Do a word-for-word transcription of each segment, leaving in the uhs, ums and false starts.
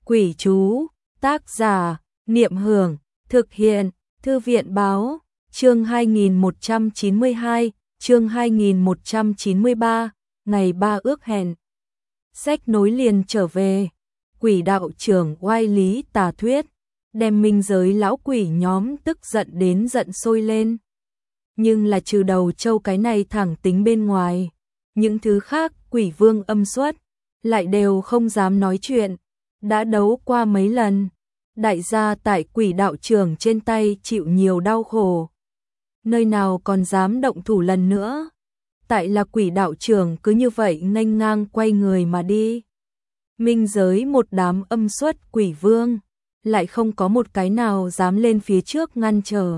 Quỷ chú, tác giả, Niệm Hưởng, thực hiện, Thư viện báo, chương hai nghìn một trăm chín mươi hai, chương hai nghìn một trăm chín mươi ba, ngày ba ước hẹn. Sách nối liền trở về, quỷ đạo trưởng oai lý tà thuyết, đem minh giới lão quỷ nhóm tức giận đến giận sôi lên. Nhưng là trừ đầu châu cái này thẳng tính bên ngoài, những thứ khác quỷ vương âm xuất, lại đều không dám nói chuyện, đã đấu qua mấy lần. Đại gia tại quỷ đạo trưởng trên tay chịu nhiều đau khổ, nơi nào còn dám động thủ lần nữa. Tại là quỷ đạo trưởng cứ như vậy nghênh ngang quay người mà đi. Minh giới một đám âm xuất quỷ vương, lại không có một cái nào dám lên phía trước ngăn trở.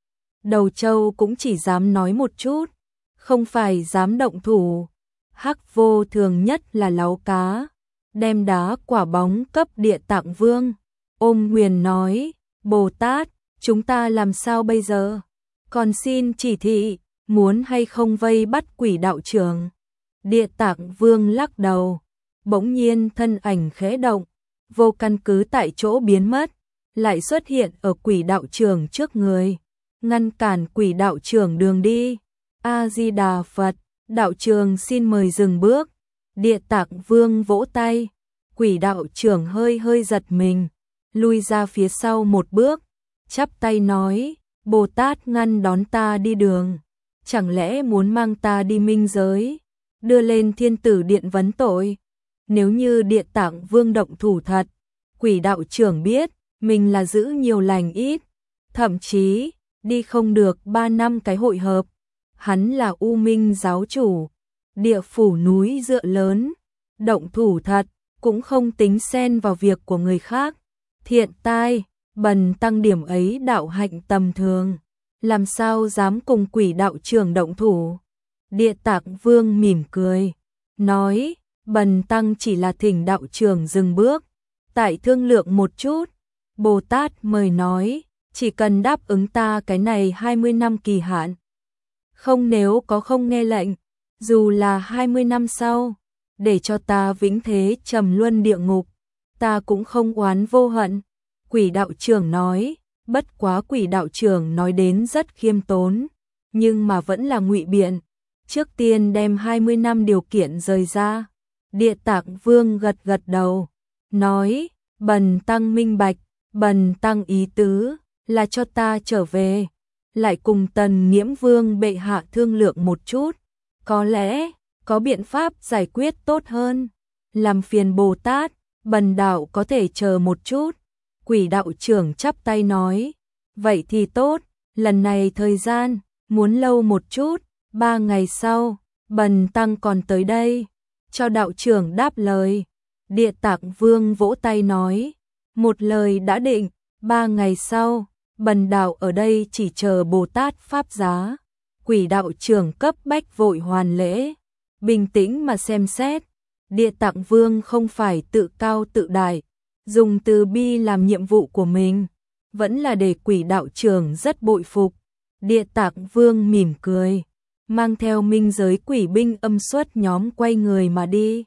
Đầu châu cũng chỉ dám nói một chút, không phải dám động thủ. Hắc vô thường nhất là láu cá, đem đá quả bóng cấp Địa Tạng Vương. Ôm Huyền nói, Bồ Tát, chúng ta làm sao bây giờ? Còn xin chỉ thị, muốn hay không vây bắt quỷ đạo trưởng? Địa Tạng Vương lắc đầu, bỗng nhiên thân ảnh khẽ động, vô căn cứ tại chỗ biến mất, lại xuất hiện ở quỷ đạo trưởng trước người, ngăn cản quỷ đạo trưởng đường đi. A-di-đà Phật, đạo trưởng xin mời dừng bước. Địa Tạng Vương vỗ tay, quỷ đạo trưởng hơi hơi giật mình, lui ra phía sau một bước, chắp tay nói, Bồ Tát ngăn đón ta đi đường, chẳng lẽ muốn mang ta đi minh giới, đưa lên thiên tử điện vấn tội? Nếu như Địa Tạng Vương động thủ thật, quỷ đạo trưởng biết mình là giữ nhiều lành ít, thậm chí đi không được ba năm cái hội hợp. Hắn là U Minh giáo chủ, địa phủ núi dựa lớn, động thủ thật cũng không tính xen vào việc của người khác. Thiện tai, bần tăng điểm ấy đạo hạnh tầm thường, làm sao dám cùng quỷ đạo trưởng động thủ? Địa Tạng Vương mỉm cười, nói, bần tăng chỉ là thỉnh đạo trưởng dừng bước, tại thương lượng một chút. Bồ Tát mời nói, chỉ cần đáp ứng ta cái này hai mươi năm kỳ hạn. Không, nếu có không nghe lệnh, dù là hai mươi năm sau, để cho ta vĩnh thế trầm luân địa ngục, ta cũng không oán vô hận. Quỷ đạo trưởng nói, bất quá quỷ đạo trưởng nói đến rất khiêm tốn, nhưng mà vẫn là ngụy biện. Trước tiên đem hai mươi năm điều kiện rời ra. Địa Tạng Vương gật gật đầu, nói, bần tăng minh bạch, bần tăng ý tứ là cho ta trở về, lại cùng Tần Nghiễm Vương bệ hạ thương lượng một chút, có lẽ có biện pháp giải quyết tốt hơn. Làm phiền Bồ Tát, bần đạo có thể chờ một chút. Quỷ đạo trưởng chắp tay nói, vậy thì tốt, lần này thời gian muốn lâu một chút, ba ngày sau, bần tăng còn tới đây, cho đạo trưởng đáp lời. Địa Tạng Vương vỗ tay nói, một lời đã định, ba ngày sau, bần đạo ở đây chỉ chờ Bồ Tát pháp giá. Quỷ đạo trưởng cấp bách vội hoàn lễ, bình tĩnh mà xem xét. Địa Tạng Vương không phải tự cao tự đại, dùng từ bi làm nhiệm vụ của mình, vẫn là để quỷ đạo trưởng rất bội phục. Địa Tạng Vương mỉm cười, mang theo minh giới quỷ binh âm xuất nhóm quay người mà đi.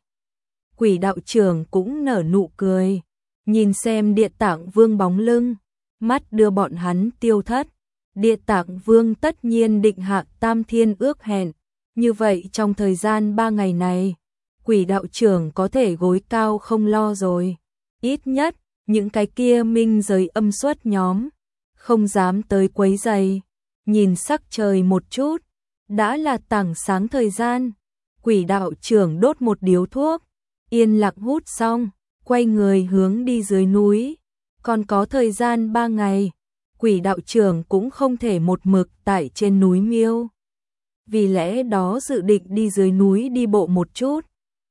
Quỷ đạo trưởng cũng nở nụ cười, nhìn xem Địa Tạng Vương bóng lưng, mắt đưa bọn hắn tiêu thất. Địa Tạng Vương tất nhiên định hạ tam thiên ước hẹn, như vậy trong thời gian ba ngày này, quỷ đạo trưởng có thể gối cao không lo rồi. Ít nhất, những cái kia minh giới âm xuất nhóm, không dám tới quấy rầy. Nhìn sắc trời một chút, đã là tảng sáng thời gian. Quỷ đạo trưởng đốt một điếu thuốc, yên lặng hút xong, quay người hướng đi dưới núi. Còn có thời gian ba ngày, quỷ đạo trưởng cũng không thể một mực tại trên núi Miêu. Vì lẽ đó dự định đi dưới núi đi bộ một chút.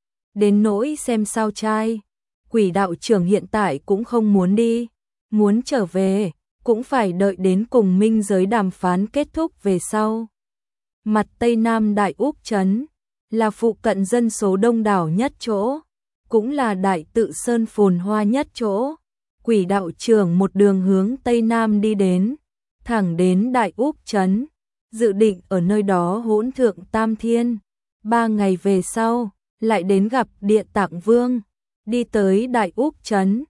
Đến nỗi xem sao trai, quỷ đạo trưởng hiện tại cũng không muốn đi, muốn trở về, cũng phải đợi đến cùng minh giới đàm phán kết thúc về sau. Mặt Tây Nam Đại Úc Trấn, là phụ cận dân số đông đảo nhất chỗ, cũng là đại tự sơn phồn hoa nhất chỗ. Quỷ đạo trưởng một đường hướng Tây Nam đi đến, thẳng đến Đại Úc Trấn, dự định ở nơi đó hỗn thượng tam thiên. Ba ngày về sau, lại đến gặp Địa Tạng Vương, đi tới Đại Úc Trấn.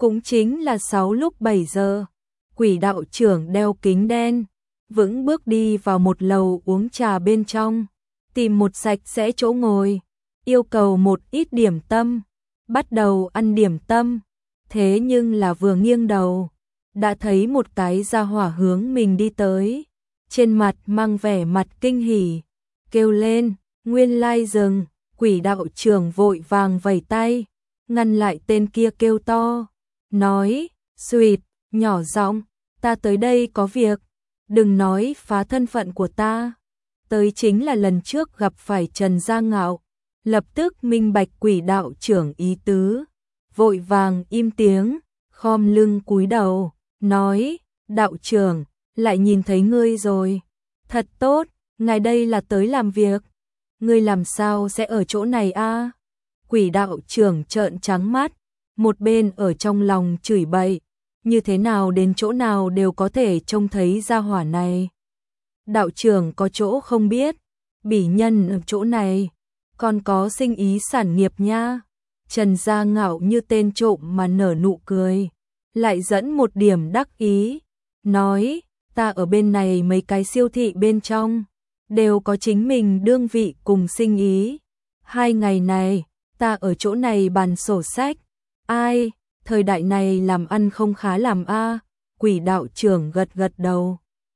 Cũng chính là sáu lúc bảy giờ, quỷ đạo trưởng đeo kính đen, vững bước đi vào một lầu uống trà bên trong, tìm một sạch sẽ chỗ ngồi, yêu cầu một ít điểm tâm, bắt đầu ăn điểm tâm, thế nhưng là vừa nghiêng đầu, đã thấy một cái gia hỏa hướng mình đi tới, trên mặt mang vẻ mặt kinh hỉ, kêu lên, nguyên lai dừng, quỷ đạo trưởng vội vàng vẩy tay, ngăn lại tên kia kêu to, nói, suýt, nhỏ giọng, ta tới đây có việc, đừng nói phá thân phận của ta, tới chính là lần trước gặp phải Trần Gia Ngạo, lập tức minh bạch quỷ đạo trưởng ý tứ, vội vàng im tiếng, khom lưng cúi đầu, nói, đạo trưởng, lại nhìn thấy ngươi rồi, thật tốt, ngài đây là tới làm việc, ngươi làm sao sẽ ở chỗ này a? Quỷ đạo trưởng trợn trắng mắt, một bên ở trong lòng chửi bậy, như thế nào đến chỗ nào đều có thể trông thấy gia hỏa này. Đạo trưởng có chỗ không biết, bỉ nhân ở chỗ này, còn có sinh ý sản nghiệp nha. Trần Gia Ngạo như tên trộm mà nở nụ cười, lại dẫn một điểm đắc ý, nói, ta ở bên này mấy cái siêu thị bên trong, đều có chính mình đương vị cùng sinh ý. Hai ngày này, ta ở chỗ này bàn sổ sách, ai, thời đại này làm ăn không khá làm a. Quỷ đạo trưởng gật gật đầu,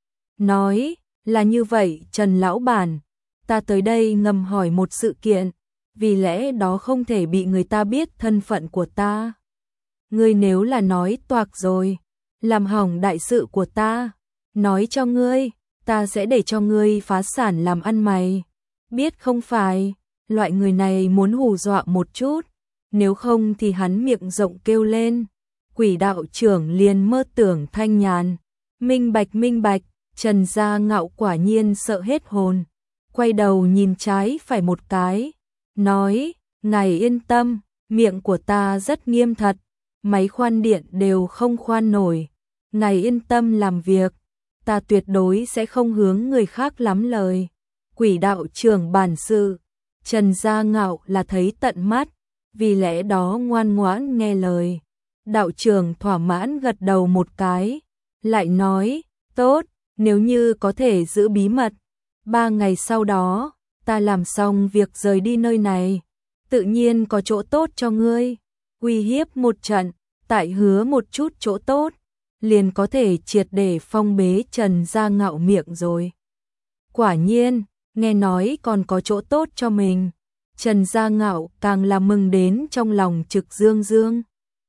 nói, là như vậy Trần Lão Bản, ta tới đây ngầm hỏi một sự kiện, vì lẽ đó không thể bị người ta biết thân phận của ta. Ngươi nếu là nói toạc rồi, làm hỏng đại sự của ta, nói cho ngươi, ta sẽ để cho ngươi phá sản làm ăn mày. Biết không phải, loại người này muốn hù dọa một chút, nếu không thì hắn miệng rộng kêu lên. Quỷ đạo trưởng liền mơ tưởng thanh nhàn, minh bạch minh bạch, Trần Gia Ngạo quả nhiên sợ hết hồn, quay đầu nhìn trái phải một cái, nói, ngài yên tâm, miệng của ta rất nghiêm thật, máy khoan điện đều không khoan nổi, ngài yên tâm làm việc, ta tuyệt đối sẽ không hướng người khác lắm lời. Quỷ đạo trưởng bản sự, Trần Gia Ngạo là thấy tận mắt, vì lẽ đó ngoan ngoãn nghe lời. Đạo trưởng thỏa mãn gật đầu một cái, lại nói, tốt, nếu như có thể giữ bí mật, ba ngày sau đó, ta làm xong việc rời đi nơi này, tự nhiên có chỗ tốt cho ngươi, uy hiếp một trận, tại hứa một chút chỗ tốt, liền có thể triệt để phong bế Trần Gia Ngạo miệng rồi. Quả nhiên, nghe nói còn có chỗ tốt cho mình, Trần Gia Ngạo càng là mừng đến trong lòng trực dương dương.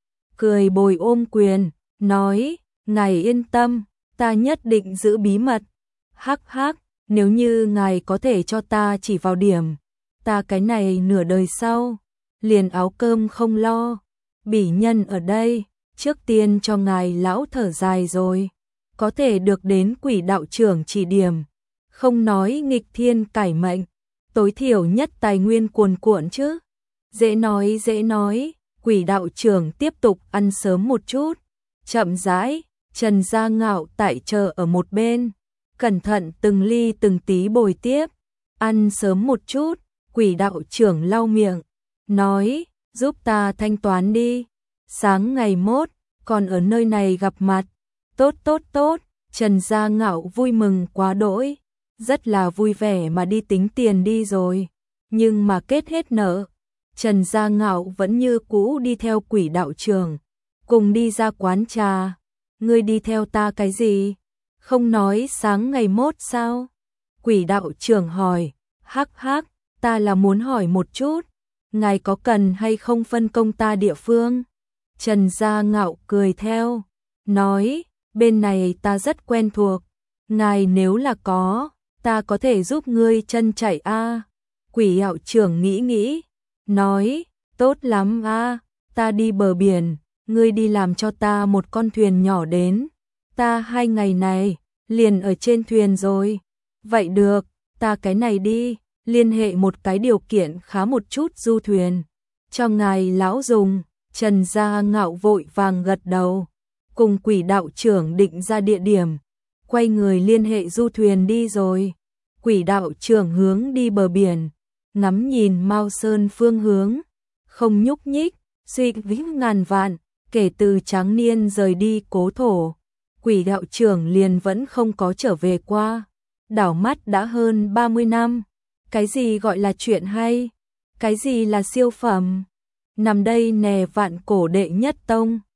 Cười bồi ôm quyền, nói, ngài yên tâm, ta nhất định giữ bí mật. Hắc hắc, nếu như ngài có thể cho ta chỉ vào điểm, ta cái này nửa đời sau, liền áo cơm không lo. Bỉ nhân ở đây, trước tiên cho ngài lão thở dài rồi, có thể được đến quỷ đạo trưởng chỉ điểm, không nói nghịch thiên cải mệnh, tối thiểu nhất tài nguyên cuồn cuộn chứ. Dễ nói dễ nói, quỷ đạo trưởng tiếp tục ăn sớm một chút, chậm rãi, Trần Gia Ngạo tại chờ ở một bên, cẩn thận từng ly từng tí bồi tiếp, ăn sớm một chút, quỷ đạo trưởng lau miệng, nói, giúp ta thanh toán đi, sáng ngày mốt, còn ở nơi này gặp mặt, tốt tốt tốt, Trần Gia Ngạo vui mừng quá đỗi, rất là vui vẻ mà đi tính tiền đi rồi, nhưng mà kết hết nợ, Trần Gia Ngạo vẫn như cũ đi theo quỷ đạo trưởng, cùng đi ra quán trà, ngươi đi theo ta cái gì? Không nói sáng ngày mốt sao? Quỷ đạo trưởng hỏi, hắc hắc, ta là muốn hỏi một chút, ngài có cần hay không phân công ta địa phương? Trần Gia Ngạo cười theo, nói, bên này ta rất quen thuộc, ngài nếu là có, ta có thể giúp ngươi chân chạy a. Quỷ đạo trưởng nghĩ nghĩ, nói, tốt lắm a, ta đi bờ biển, ngươi đi làm cho ta một con thuyền nhỏ đến, ta hai ngày này liền ở trên thuyền rồi. Vậy được, ta cái này đi, liên hệ một cái điều kiện khá một chút du thuyền, cho ngài lão dùng. Trần Gia Ngạo vội vàng gật đầu, cùng quỷ đạo trưởng định ra địa điểm, quay người liên hệ du thuyền đi rồi. Quỷ đạo trưởng hướng đi bờ biển, ngắm nhìn Mao Sơn phương hướng, không nhúc nhích, suy nghĩ ngàn vạn, kêu Kể từ Tráng Niên rời đi cố thổ, Quỷ đạo trưởng liền vẫn không có trở về qua. Đảo mắt đã hơn ba mươi năm. Cái gì gọi là chuyện hay? Cái gì là siêu phẩm? Nằm đây nè vạn cổ đệ nhất tông.